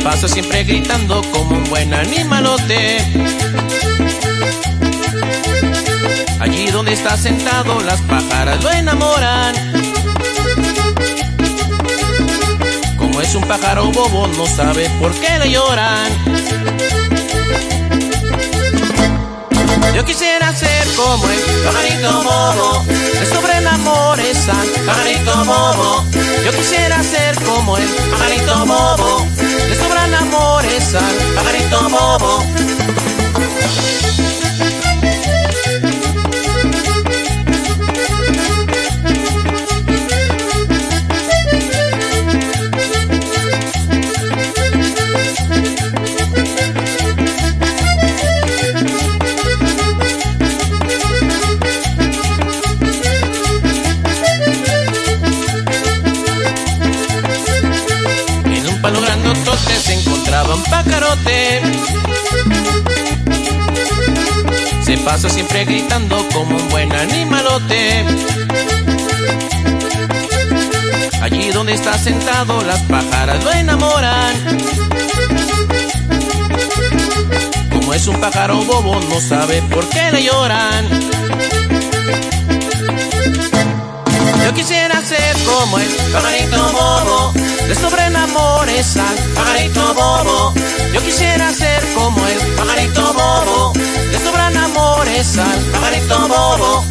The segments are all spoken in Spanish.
pasa siempre gritando como un buen animalote. Allí donde está sentado las pájaras lo enamoran. Como es un pájaro bobo no sabe por qué le lloran. Yo quisiera ser como el pajarito bobo, le sobra el amor es al pajarito bobo. Yo quisiera ser como el pajarito bobo, le sobra el amor es al pajarito bobo. Palo grandotote se encontraba un pajarote. Se pasa siempre gritando como un buen animalote. Allí donde está sentado las pájaras lo enamoran. Como es un pájaro bobo no sabe por qué le lloran. Yo quisiera ser como el pajarito bobo, le sobra el amor es al pajarito bobo. Yo quisiera ser como el pajarito bobo, le sobra el amor es al pajarito bobo.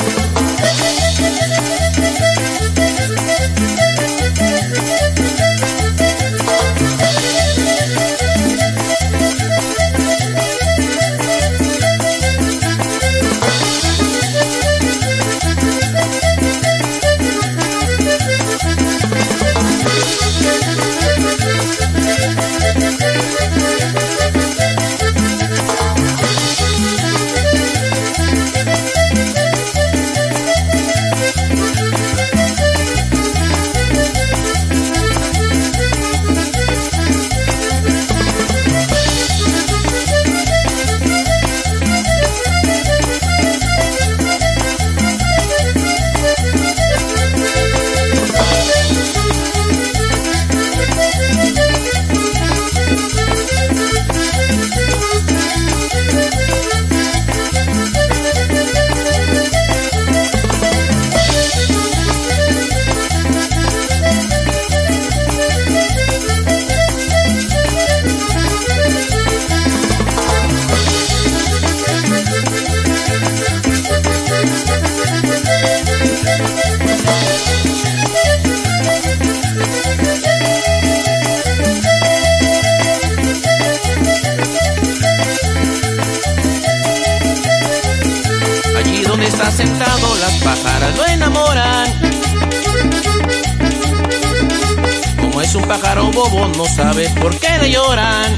Allí donde está sentado las pájaras lo enamoran. Como es un pájaro bobo no sabe por qué le lloran.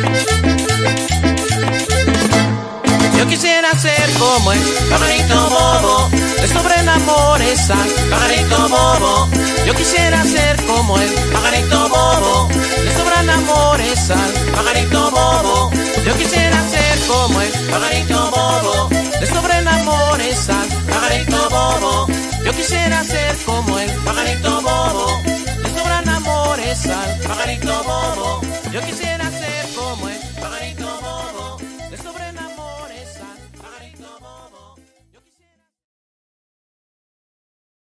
Yo quisiera ser como el pajarito bobo, le sobra el amor es al pajarito bobo. Yo quisiera ser como el pajarito bobo, le sobra el amor es al pajarito bobo. Yo quisiera ser como el pajarito bobo.